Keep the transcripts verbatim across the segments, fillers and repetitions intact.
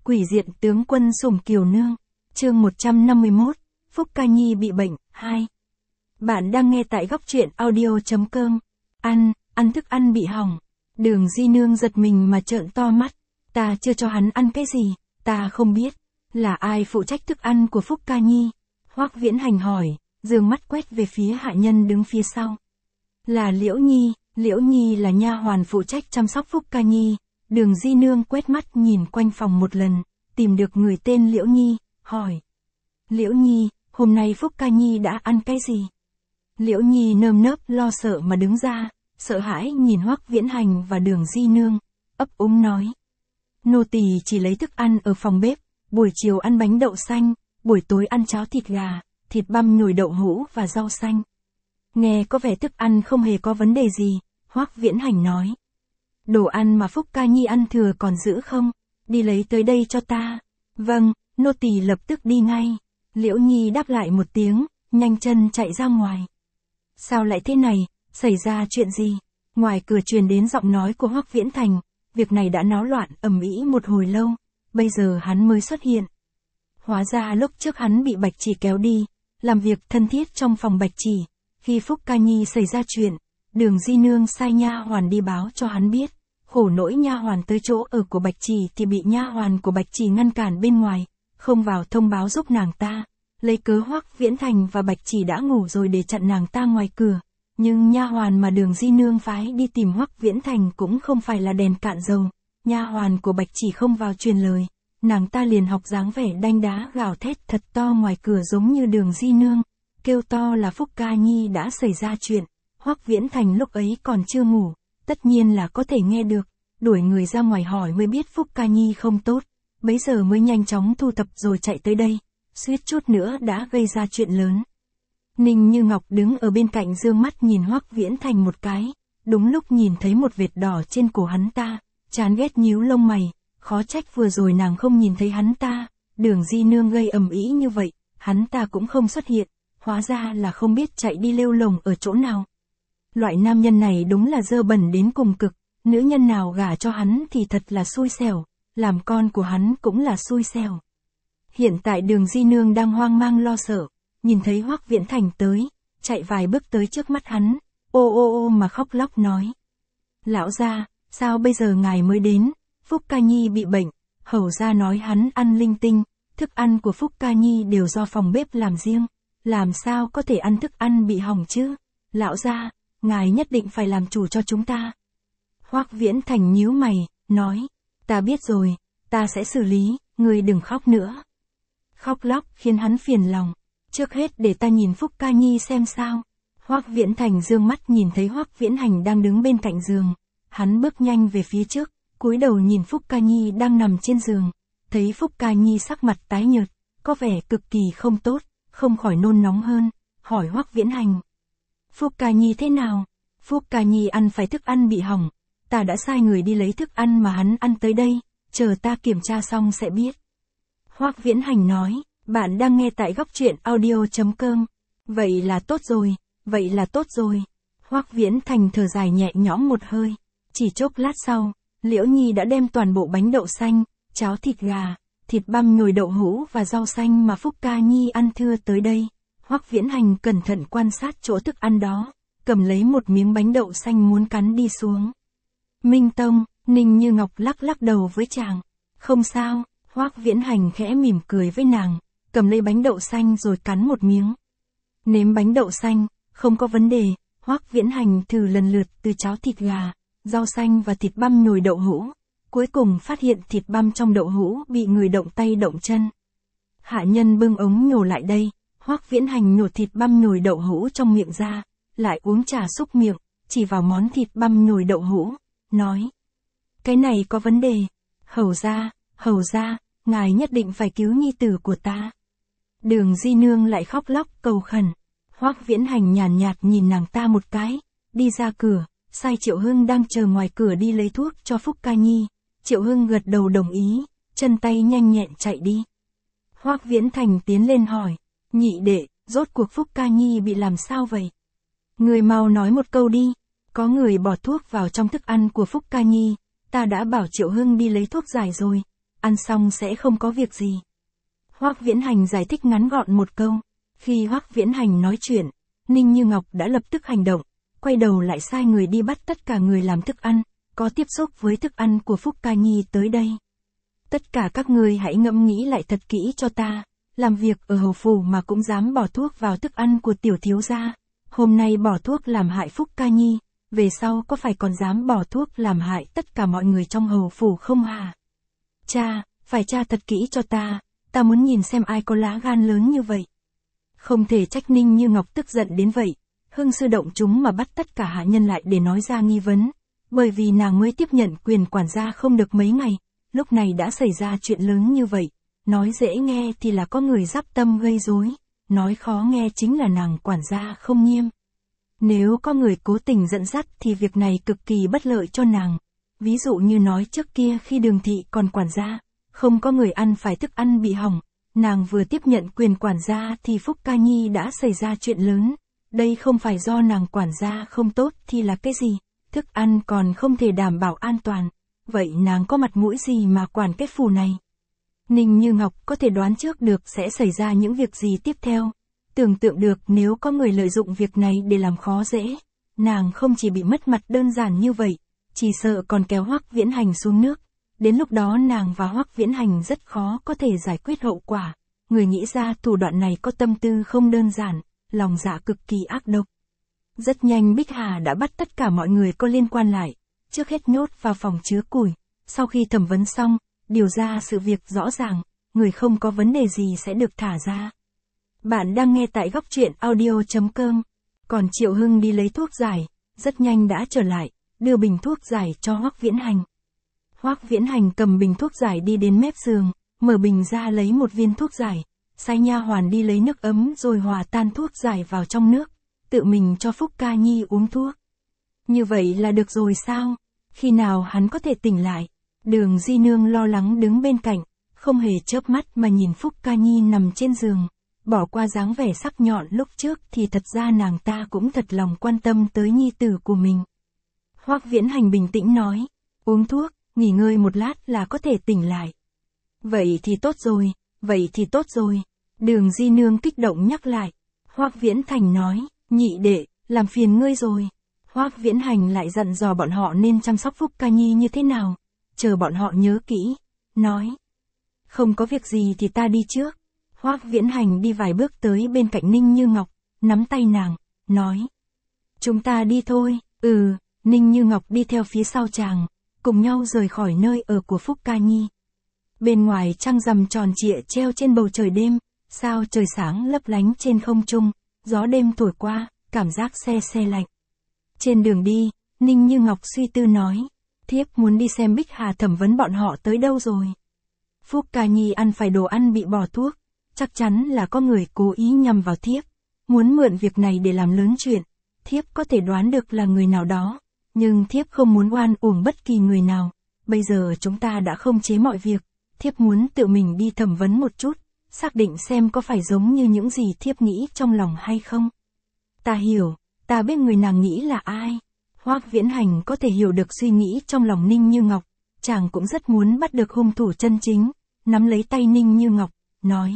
Quỷ diện tướng quân Sủng Kiều Nương. Chương một trăm năm mươi mốt, Phúc Ca Nhi bị bệnh, hai. Bạn đang nghe tại góc truyện audio chấm com. Ăn, ăn thức ăn bị hỏng. Đường Di Nương giật mình mà trợn to mắt. Ta chưa cho hắn ăn cái gì, ta không biết. Là ai phụ trách thức ăn của Phúc Ca Nhi? Hoắc Viễn Hành hỏi, dương mắt quét về phía hạ nhân đứng phía sau. Là Liễu Nhi, Liễu Nhi là nha hoàn phụ trách chăm sóc Phúc Ca Nhi. Đường Di Nương quét mắt nhìn quanh phòng một lần, tìm được người tên Liễu Nhi, hỏi. Liễu Nhi, hôm nay Phúc Ca Nhi đã ăn cái gì? Liễu Nhi nơm nớp lo sợ mà đứng ra, sợ hãi nhìn Hoắc Viễn Hành và Đường Di Nương, ấp úng nói. Nô tỳ chỉ lấy thức ăn ở phòng bếp, buổi chiều ăn bánh đậu xanh, buổi tối ăn cháo thịt gà, thịt băm nhồi đậu hũ và rau xanh. Nghe có vẻ thức ăn không hề có vấn đề gì, Hoắc Viễn Hành nói. Đồ ăn mà Phúc Ca Nhi ăn thừa còn giữ không? Đi lấy tới đây cho ta. Vâng, nô tỳ lập tức đi ngay. Liễu Nhi đáp lại một tiếng, nhanh chân chạy ra ngoài. Sao lại thế này, xảy ra chuyện gì? Ngoài cửa truyền đến giọng nói của Hoắc Viễn Thành, việc này đã náo loạn ầm ĩ một hồi lâu, bây giờ hắn mới xuất hiện. Hóa ra lúc trước hắn bị Bạch Chỉ kéo đi, làm việc thân thiết trong phòng Bạch Chỉ, khi Phúc Ca Nhi xảy ra chuyện, Đường Di Nương sai nha hoàn đi báo cho hắn biết, khổ nỗi nha hoàn tới chỗ ở của Bạch Chỉ thì bị nha hoàn của Bạch Chỉ ngăn cản bên ngoài, không vào thông báo giúp nàng ta, lấy cớ Hoắc Viễn Thành và Bạch Chỉ đã ngủ rồi để chặn nàng ta ngoài cửa, nhưng nha hoàn mà Đường Di Nương phái đi tìm Hoắc Viễn Thành cũng không phải là đèn cạn dầu, nha hoàn của Bạch Chỉ không vào truyền lời, nàng ta liền học dáng vẻ đanh đá gào thét thật to ngoài cửa giống như Đường Di Nương, kêu to là Phúc Ca Nhi đã xảy ra chuyện. Hoắc Viễn Thành lúc ấy còn chưa ngủ, tất nhiên là có thể nghe được, đuổi người ra ngoài hỏi mới biết Phúc Ca Nhi không tốt, bấy giờ mới nhanh chóng thu thập rồi chạy tới đây, suýt chút nữa đã gây ra chuyện lớn. Ninh Như Ngọc đứng ở bên cạnh dương mắt nhìn Hoắc Viễn Thành một cái, đúng lúc nhìn thấy một vệt đỏ trên cổ hắn ta, chán ghét nhíu lông mày, khó trách vừa rồi nàng không nhìn thấy hắn ta, Đường Di Nương gây ầm ĩ như vậy, hắn ta cũng không xuất hiện, hóa ra là không biết chạy đi lêu lồng ở chỗ nào. Loại nam nhân này đúng là dơ bẩn đến cùng cực, nữ nhân nào gả cho hắn thì thật là xui xẻo, làm con của hắn cũng là xui xẻo. Hiện tại Đường Di Nương đang hoang mang lo sợ, nhìn thấy Hoắc Viễn Thành tới, chạy vài bước tới trước mắt hắn, ô ô ô mà khóc lóc nói. Lão gia, sao bây giờ ngài mới đến, Phúc Ca Nhi bị bệnh, hầu gia nói hắn ăn linh tinh, thức ăn của Phúc Ca Nhi đều do phòng bếp làm riêng, làm sao có thể ăn thức ăn bị hỏng chứ, lão gia, ngài nhất định phải làm chủ cho chúng ta. Hoắc Viễn Thành nhíu mày, nói, ta biết rồi, ta sẽ xử lý, ngươi đừng khóc nữa. Khóc lóc khiến hắn phiền lòng, trước hết để ta nhìn Phúc Ca Nhi xem sao. Hoắc Viễn Thành dương mắt nhìn thấy Hoắc Viễn Hành đang đứng bên cạnh giường, hắn bước nhanh về phía trước, cúi đầu nhìn Phúc Ca Nhi đang nằm trên giường, thấy Phúc Ca Nhi sắc mặt tái nhợt, có vẻ cực kỳ không tốt, không khỏi nôn nóng hơn, hỏi Hoắc Viễn Hành. Phúc Ca Nhi thế nào? Phúc Ca Nhi ăn phải thức ăn bị hỏng, ta đã sai người đi lấy thức ăn mà hắn ăn tới đây, chờ ta kiểm tra xong sẽ biết. Hoắc Viễn Hành nói, bạn đang nghe tại góc truyện audio chấm com. Vậy là tốt rồi, vậy là tốt rồi. Hoắc Viễn Thành thở dài nhẹ nhõm một hơi, chỉ chốc lát sau, Liễu Nhi đã đem toàn bộ bánh đậu xanh, cháo thịt gà, thịt băm nhồi đậu hũ và rau xanh mà Phúc Ca Nhi ăn thưa tới đây. Hoắc Viễn Hành cẩn thận quan sát chỗ thức ăn đó, cầm lấy một miếng bánh đậu xanh muốn cắn đi xuống. Minh Tông, Ninh Như Ngọc lắc lắc đầu với chàng. Không sao, Hoắc Viễn Hành khẽ mỉm cười với nàng, cầm lấy bánh đậu xanh rồi cắn một miếng. Nếm bánh đậu xanh, không có vấn đề, Hoắc Viễn Hành thử lần lượt từ cháo thịt gà, rau xanh và thịt băm nhồi đậu hũ, cuối cùng phát hiện thịt băm trong đậu hũ bị người động tay động chân. Hạ nhân bưng ống nhổ lại đây, Hoắc Viễn Hành nhổ thịt băm nhồi đậu hũ trong miệng ra, lại uống trà xúc miệng, chỉ vào món thịt băm nhồi đậu hũ, nói. Cái này có vấn đề, hầu gia, hầu gia, ngài nhất định phải cứu nhi tử của ta. Đường Di Nương lại khóc lóc cầu khẩn, Hoắc Viễn Hành nhàn nhạt nhìn nàng ta một cái, đi ra cửa, sai Triệu Hưng đang chờ ngoài cửa đi lấy thuốc cho Phúc Ca Nhi, Triệu Hưng gật đầu đồng ý, chân tay nhanh nhẹn chạy đi. Hoắc Viễn Thành tiến lên hỏi, nhị đệ, rốt cuộc Phúc Ca Nhi bị làm sao vậy? Người mau nói một câu đi, có người bỏ thuốc vào trong thức ăn của Phúc Ca Nhi, ta đã bảo Triệu Hưng đi lấy thuốc giải rồi, ăn xong sẽ không có việc gì. Hoắc Viễn Hành giải thích ngắn gọn một câu. Khi Hoắc Viễn Hành nói chuyện, Ninh Như Ngọc đã lập tức hành động, quay đầu lại sai người đi bắt tất cả người làm thức ăn, có tiếp xúc với thức ăn của Phúc Ca Nhi tới đây. Tất cả các ngươi hãy ngẫm nghĩ lại thật kỹ cho ta, làm việc ở hầu phủ mà cũng dám bỏ thuốc vào thức ăn của tiểu thiếu gia. Hôm nay bỏ thuốc làm hại Phúc Ca Nhi, về sau có phải còn dám bỏ thuốc làm hại tất cả mọi người trong hầu phủ không hả? Cha, phải tra thật kỹ cho ta, ta muốn nhìn xem ai có lá gan lớn như vậy. Không thể trách Ninh Như Ngọc tức giận đến vậy, hưng sư động chúng mà bắt tất cả hạ nhân lại để nói ra nghi vấn, bởi vì nàng mới tiếp nhận quyền quản gia không được mấy ngày, lúc này đã xảy ra chuyện lớn như vậy, nói dễ nghe thì là có người giáp tâm gây rối, nói khó nghe chính là nàng quản gia không nghiêm. Nếu có người cố tình dẫn dắt thì việc này cực kỳ bất lợi cho nàng, ví dụ như nói trước kia khi Đường thị còn quản gia, không có người ăn phải thức ăn bị hỏng, nàng vừa tiếp nhận quyền quản gia thì Phúc Ca Nhi đã xảy ra chuyện lớn, đây không phải do nàng quản gia không tốt thì là cái gì, thức ăn còn không thể đảm bảo an toàn, vậy nàng có mặt mũi gì mà quản cái phủ này. Ninh Như Ngọc có thể đoán trước được sẽ xảy ra những việc gì tiếp theo, tưởng tượng được nếu có người lợi dụng việc này để làm khó dễ, nàng không chỉ bị mất mặt đơn giản như vậy, chỉ sợ còn kéo Hoắc Viễn Hành xuống nước. Đến lúc đó nàng và Hoắc Viễn Hành rất khó có thể giải quyết hậu quả. Người nghĩ ra thủ đoạn này có tâm tư không đơn giản, lòng dạ cực kỳ ác độc. Rất nhanh Bích Hà đã bắt tất cả mọi người có liên quan lại, trước hết nhốt vào phòng chứa củi. Sau khi thẩm vấn xong, điều ra sự việc rõ ràng, người không có vấn đề gì sẽ được thả ra. Bạn đang nghe tại góc truyện audio chấm com. Còn Triệu Hưng đi lấy thuốc giải, rất nhanh đã trở lại, đưa bình thuốc giải cho Hoắc Viễn Hành. Hoắc Viễn Hành cầm bình thuốc giải đi đến mép giường, mở bình ra lấy một viên thuốc giải, sai nha hoàn đi lấy nước ấm rồi hòa tan thuốc giải vào trong nước, tự mình cho Phúc Ca Nhi uống thuốc. Như vậy là được rồi sao? Khi nào hắn có thể tỉnh lại? Đường Di Nương lo lắng đứng bên cạnh, không hề chớp mắt mà nhìn Phúc Ca Nhi nằm trên giường, bỏ qua dáng vẻ sắc nhọn lúc trước thì thật ra nàng ta cũng thật lòng quan tâm tới nhi tử của mình. Hoắc Viễn Hành bình tĩnh nói, uống thuốc, nghỉ ngơi một lát là có thể tỉnh lại. Vậy thì tốt rồi, vậy thì tốt rồi. Đường Di Nương kích động nhắc lại. Hoắc Viễn Thành nói, nhị đệ, làm phiền ngươi rồi. Hoắc Viễn Hành lại dặn dò bọn họ nên chăm sóc Phúc Ca Nhi như thế nào, chờ bọn họ nhớ kỹ, nói. Không có việc gì thì ta đi trước. Hoắc Viễn Hành đi vài bước tới bên cạnh Ninh Như Ngọc, nắm tay nàng, nói. Chúng ta đi thôi, ừ, Ninh Như Ngọc đi theo phía sau chàng, cùng nhau rời khỏi nơi ở của Phúc Ca Nhi. Bên ngoài trăng rằm tròn trịa treo trên bầu trời đêm, sao trời sáng lấp lánh trên không trung, gió đêm thổi qua, cảm giác se se lạnh. Trên đường đi, Ninh Như Ngọc suy tư nói, thiếp muốn đi xem Bích Hà thẩm vấn bọn họ tới đâu rồi. Phúc Ca Nhi ăn phải đồ ăn bị bỏ thuốc, chắc chắn là có người cố ý nhằm vào thiếp, muốn mượn việc này để làm lớn chuyện, thiếp có thể đoán được là người nào đó, nhưng thiếp không muốn oan uổng bất kỳ người nào, bây giờ chúng ta đã không chế mọi việc, thiếp muốn tự mình đi thẩm vấn một chút, xác định xem có phải giống như những gì thiếp nghĩ trong lòng hay không. Ta hiểu, ta biết người nàng nghĩ là ai. Hoắc Viễn Hành có thể hiểu được suy nghĩ trong lòng Ninh Như Ngọc, chàng cũng rất muốn bắt được hung thủ chân chính, nắm lấy tay Ninh Như Ngọc, nói.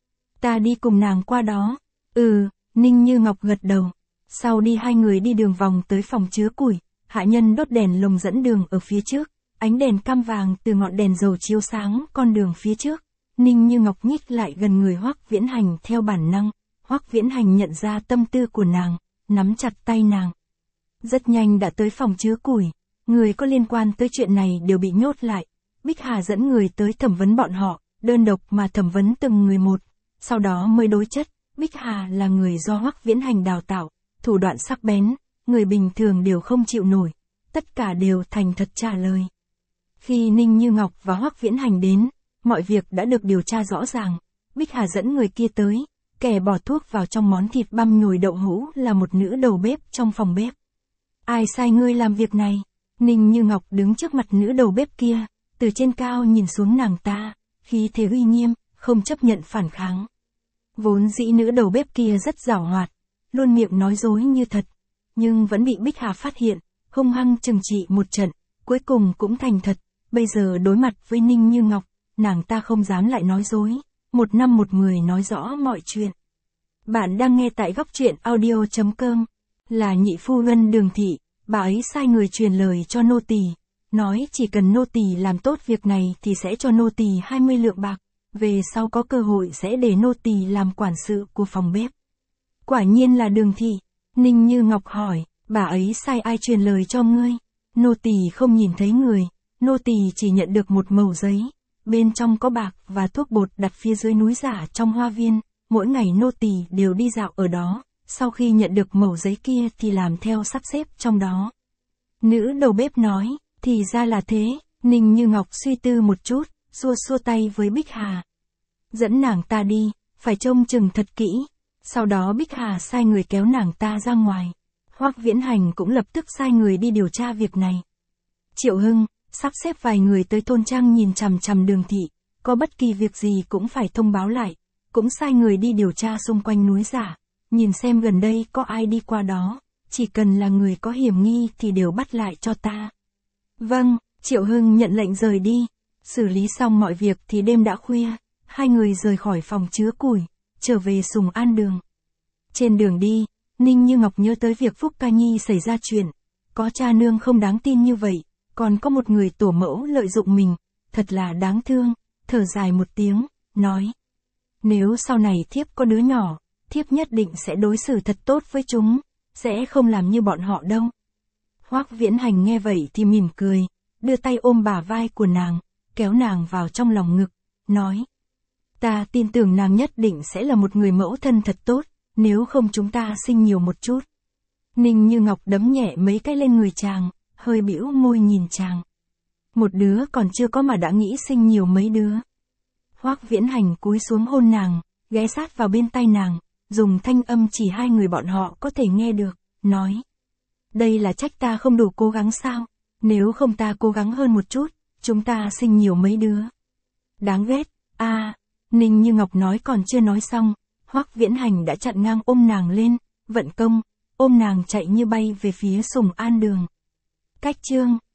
Ta đi cùng nàng qua đó. Ừ, Ninh Như Ngọc gật đầu. Sau đi hai người đi đường vòng tới phòng chứa củi, hạ nhân đốt đèn lồng dẫn đường ở phía trước, ánh đèn cam vàng từ ngọn đèn dầu chiếu sáng con đường phía trước. Ninh Như Ngọc nhích lại gần người Hoắc Viễn Hành theo bản năng, Hoắc Viễn Hành nhận ra tâm tư của nàng, nắm chặt tay nàng. Rất nhanh đã tới phòng chứa củi, người có liên quan tới chuyện này đều bị nhốt lại. Bích Hà dẫn người tới thẩm vấn bọn họ, đơn độc mà thẩm vấn từng người một, sau đó mới đối chất. Bích Hà là người do Hoắc Viễn Hành đào tạo, thủ đoạn sắc bén, người bình thường đều không chịu nổi, tất cả đều thành thật trả lời. Khi Ninh Như Ngọc và Hoắc Viễn Hành đến, mọi việc đã được điều tra rõ ràng. Bích Hà dẫn người kia tới, kẻ bỏ thuốc vào trong món thịt băm nhồi đậu hũ là một nữ đầu bếp trong phòng bếp. Ai sai ngươi làm việc này? Ninh Như Ngọc đứng trước mặt nữ đầu bếp kia, từ trên cao nhìn xuống nàng ta, khí thế uy nghiêm, không chấp nhận phản kháng. Vốn dĩ nữ đầu bếp kia rất giảo hoạt, luôn miệng nói dối như thật, nhưng vẫn bị Bích Hà phát hiện, hung hăng trừng trị một trận, cuối cùng cũng thành thật. Bây giờ đối mặt với Ninh Như Ngọc, nàng ta không dám lại nói dối, một năm một mười nói rõ mọi chuyện. Bạn đang nghe tại góc truyện audio.com, là nhị phu nhân Đường Thị, bà ấy sai người truyền lời cho nô tỳ, nói chỉ cần nô tỳ làm tốt việc này thì sẽ cho nô tỳ hai mươi lượng bạc, về sau có cơ hội sẽ để nô tỳ làm quản sự của phòng bếp. Quả nhiên là Đường Thị. Ninh Như Ngọc hỏi, bà ấy sai ai truyền lời cho ngươi? Nô tỳ không nhìn thấy người, nô tỳ chỉ nhận được một mẩu giấy, bên trong có bạc và thuốc bột đặt phía dưới núi giả trong hoa viên, mỗi ngày nô tỳ đều đi dạo ở đó, sau khi nhận được mẩu giấy kia thì làm theo sắp xếp trong đó. Nữ đầu bếp nói, thì ra là thế. Ninh Như Ngọc suy tư một chút, xua xua tay với Bích Hà. Dẫn nàng ta đi, phải trông chừng thật kỹ. Sau đó Bích Hà sai người kéo nàng ta ra ngoài. Hoắc Viễn Hành cũng lập tức sai người đi điều tra việc này. Triệu Hưng sắp xếp vài người tới thôn trang nhìn chằm chằm Đường Thị, có bất kỳ việc gì cũng phải thông báo lại, cũng sai người đi điều tra xung quanh núi giả, nhìn xem gần đây có ai đi qua đó, chỉ cần là người có hiểm nghi thì đều bắt lại cho ta. Vâng, Triệu Hưng nhận lệnh rời đi, xử lý xong mọi việc thì đêm đã khuya, hai người rời khỏi phòng chứa củi, trở về Sùng An Đường. Trên đường đi, Ninh Như Ngọc nhớ tới việc Phúc Ca Nhi xảy ra chuyện, có cha nương không đáng tin như vậy, còn có một người tổ mẫu lợi dụng mình, thật là đáng thương, thở dài một tiếng, nói. Nếu sau này thiếp có đứa nhỏ, thiếp nhất định sẽ đối xử thật tốt với chúng, sẽ không làm như bọn họ đâu. Hoắc Viễn Hành nghe vậy thì mỉm cười, đưa tay ôm bả vai của nàng, kéo nàng vào trong lòng ngực, nói. Ta tin tưởng nàng nhất định sẽ là một người mẫu thân thật tốt, nếu không chúng ta sinh nhiều một chút. Ninh Như Ngọc đấm nhẹ mấy cái lên người chàng, hơi bĩu môi nhìn chàng. Một đứa còn chưa có mà đã nghĩ sinh nhiều mấy đứa. Hoắc Viễn Hành cúi xuống hôn nàng, ghé sát vào bên tai nàng, dùng thanh âm chỉ hai người bọn họ có thể nghe được, nói. Đây là trách ta không đủ cố gắng sao? Nếu không ta cố gắng hơn một chút, chúng ta sinh nhiều mấy đứa. Đáng ghét, a à, Ninh Như Ngọc nói còn chưa nói xong, Hoắc Viễn Hành đã chặn ngang ôm nàng lên, vận công, ôm nàng chạy như bay về phía Sùng An Đường. Cách chương